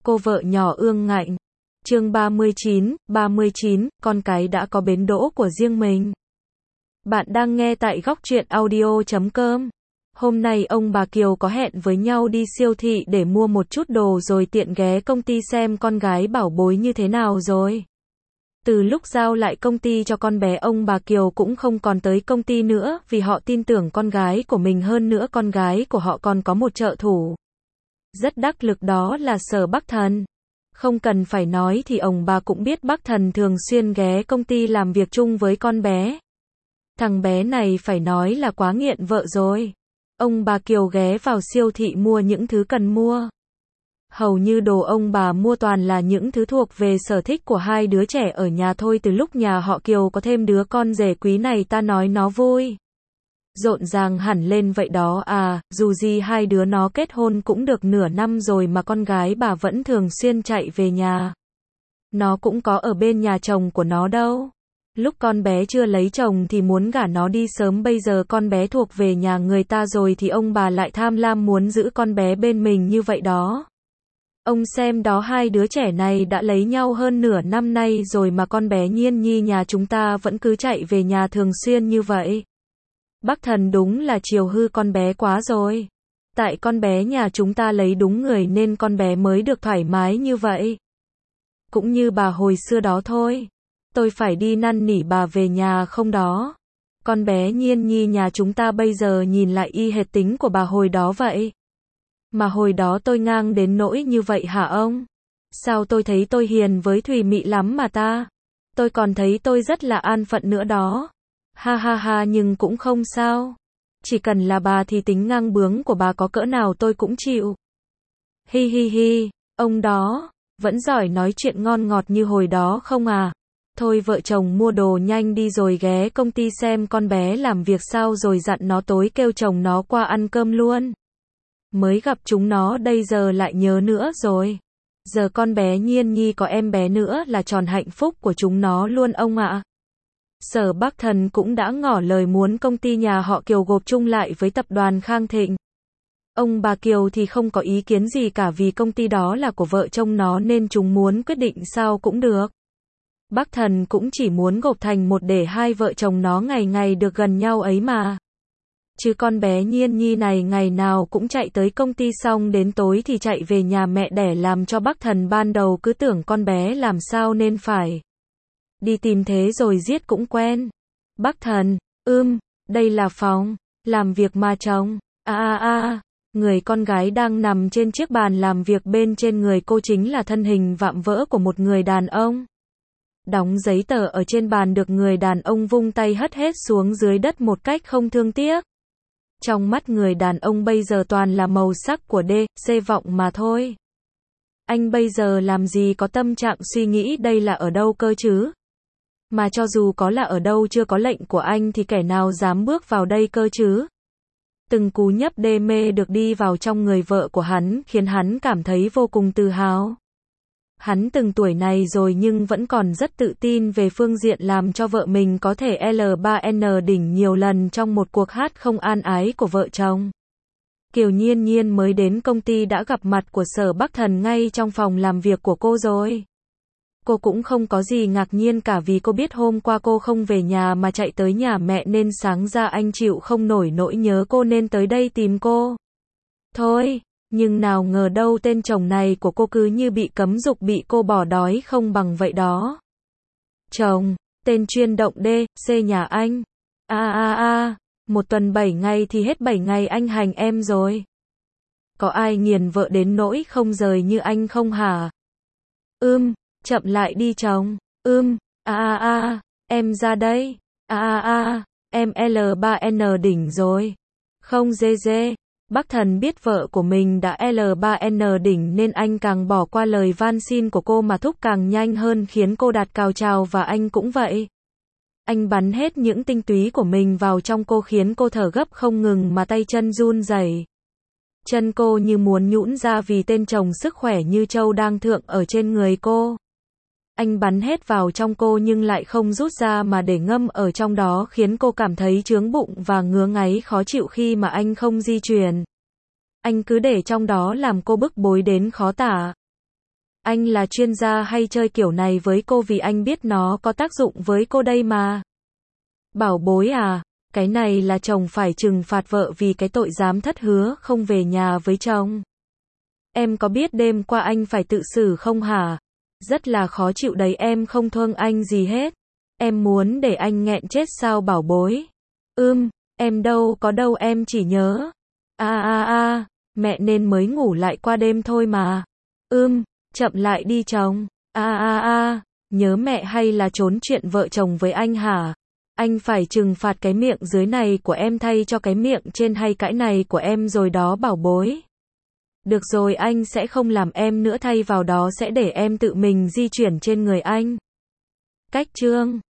Cô vợ nhỏ ương ngạnh. Chương 39, con cái đã có bến đỗ của riêng mình. Bạn đang nghe tại góc truyện audio.com. Hôm nay ông bà Kiều có hẹn với nhau đi siêu thị để mua một chút đồ rồi tiện ghé công ty xem con gái bảo bối như thế nào rồi. Từ lúc giao lại công ty cho con bé, ông bà Kiều cũng không còn tới công ty nữa vì họ tin tưởng con gái của mình, hơn nữa con gái của họ còn có một trợ thủ rất đắc lực, đó là Sở Bắc Thần. Không cần phải nói thì ông bà cũng biết Bắc Thần thường xuyên ghé công ty làm việc chung với con bé. Thằng bé này phải nói là quá nghiện vợ rồi. Ông bà Kiều ghé vào siêu thị mua những thứ cần mua. Hầu như đồ ông bà mua toàn là những thứ thuộc về sở thích của hai đứa trẻ ở nhà thôi. Từ lúc nhà họ Kiều có thêm đứa con rể quý này, ta nói nó vui rộn ràng hẳn lên vậy đó à. Dù gì hai đứa nó kết hôn cũng được nửa năm rồi mà con gái bà vẫn thường xuyên chạy về nhà. Nó cũng có ở bên nhà chồng của nó đâu. Lúc con bé chưa lấy chồng thì muốn gả nó đi sớm, bây giờ con bé thuộc về nhà người ta rồi thì ông bà lại tham lam muốn giữ con bé bên mình như vậy đó. Ông xem đó, hai đứa trẻ này đã lấy nhau hơn nửa năm nay rồi mà con bé Nhiên Nhi nhà chúng ta vẫn cứ chạy về nhà thường xuyên như vậy. Bắc Thần đúng là chiều hư con bé quá rồi. Tại con bé nhà chúng ta lấy đúng người nên con bé mới được thoải mái như vậy. Cũng như bà hồi xưa đó thôi. Tôi phải đi năn nỉ bà về nhà không đó. Con bé Nhiên Nhi nhà chúng ta bây giờ nhìn lại y hệt tính của bà hồi đó vậy. Mà hồi đó tôi ngang đến nỗi như vậy hả ông? Sao tôi thấy tôi hiền với Thùy Mị lắm mà ta? Tôi còn thấy tôi rất là an phận nữa đó. Ha ha ha, nhưng cũng không sao. Chỉ cần là bà thì tính ngang bướng của bà có cỡ nào tôi cũng chịu. Hi hi hi, ông đó, vẫn giỏi nói chuyện ngon ngọt như hồi đó không à? Thôi vợ chồng mua đồ nhanh đi rồi ghé công ty xem con bé làm việc sao rồi dặn nó tối kêu chồng nó qua ăn cơm luôn. Mới gặp chúng nó đây giờ lại nhớ nữa rồi. Giờ con bé Nhiên Nhi có em bé nữa là tròn hạnh phúc của chúng nó luôn ông ạ. Sở Bắc Thần cũng đã ngỏ lời muốn công ty nhà họ Kiều gộp chung lại với tập đoàn Khang Thịnh. Ông bà Kiều thì không có ý kiến gì cả vì công ty đó là của vợ chồng nó nên chúng muốn quyết định sao cũng được. Bắc Thần cũng chỉ muốn gộp thành một để hai vợ chồng nó ngày ngày được gần nhau ấy mà. Chứ con bé Nhiên Nhi này ngày nào cũng chạy tới công ty xong đến tối thì chạy về nhà mẹ đẻ, làm cho Bắc Thần ban đầu cứ tưởng con bé làm sao nên phải đi tìm thế rồi giết cũng quen. Bắc Thần, đây là phòng làm việc mà chồng. Người con gái đang nằm trên chiếc bàn làm việc bên trên người cô chính là thân hình vạm vỡ của một người đàn ông. Đóng giấy tờ ở trên bàn được người đàn ông vung tay hất hết xuống dưới đất một cách không thương tiếc. Trong mắt người đàn ông bây giờ toàn là màu sắc của DC vọng mà thôi. Anh bây giờ làm gì có tâm trạng suy nghĩ đây là ở đâu cơ chứ? Mà cho dù có là ở đâu, chưa có lệnh của anh thì kẻ nào dám bước vào đây cơ chứ? Từng cú nhấp đê mê được đi vào trong người vợ của hắn khiến hắn cảm thấy vô cùng tự hào. Hắn từng tuổi này rồi nhưng vẫn còn rất tự tin về phương diện làm cho vợ mình có thể L3N đỉnh nhiều lần trong một cuộc hát không an ái của vợ chồng. Kiều Nhiên Nhiên mới đến công ty đã gặp mặt của Sở Bắc Thần ngay trong phòng làm việc của cô rồi. Cô cũng không có gì ngạc nhiên cả vì cô biết hôm qua cô không về nhà mà chạy tới nhà mẹ nên sáng ra anh chịu không nổi nỗi nhớ cô nên tới đây tìm cô. Thôi, nhưng nào ngờ đâu tên chồng này của cô cứ như bị cấm dục, bị cô bỏ đói không bằng vậy đó. Chồng, tên chuyên động DC nhà anh. Một tuần 7 ngày thì hết 7 ngày anh hành em rồi. Có ai nghiền vợ đến nỗi không rời như anh không hả? Chậm lại đi chồng. Em ra đây. Em L3N đỉnh rồi. Không dê. Bắc Thần biết vợ của mình đã L3N đỉnh nên anh càng bỏ qua lời van xin của cô mà thúc càng nhanh hơn khiến cô đạt cao trào, và anh cũng vậy. Anh bắn hết những tinh túy của mình vào trong cô khiến cô thở gấp không ngừng mà tay chân run rẩy. Chân cô như muốn nhũn ra vì tên chồng sức khỏe như trâu đang thượng ở trên người cô. Anh bắn hết vào trong cô nhưng lại không rút ra mà để ngâm ở trong đó khiến cô cảm thấy chướng bụng và ngứa ngáy khó chịu khi mà anh không di chuyển. Anh cứ để trong đó làm cô bức bối đến khó tả. Anh là chuyên gia hay chơi kiểu này với cô vì anh biết nó có tác dụng với cô đây mà. Bảo bối à, cái này là chồng phải trừng phạt vợ vì cái tội dám thất hứa không về nhà với chồng. Em có biết đêm qua anh phải tự xử không hả? Rất là khó chịu đấy, em không thương anh gì hết. Em muốn để anh nghẹn chết sao bảo bối? Em đâu có đâu, em chỉ nhớ. Mẹ nên mới ngủ lại qua đêm thôi mà. Chậm lại đi chồng. Nhớ mẹ hay là trốn chuyện vợ chồng với anh hả? Anh phải trừng phạt cái miệng dưới này của em thay cho cái miệng trên hay cãi này của em rồi đó bảo bối. Được rồi, anh sẽ không làm em nữa, thay vào đó sẽ để em tự mình di chuyển trên người anh. Cách chương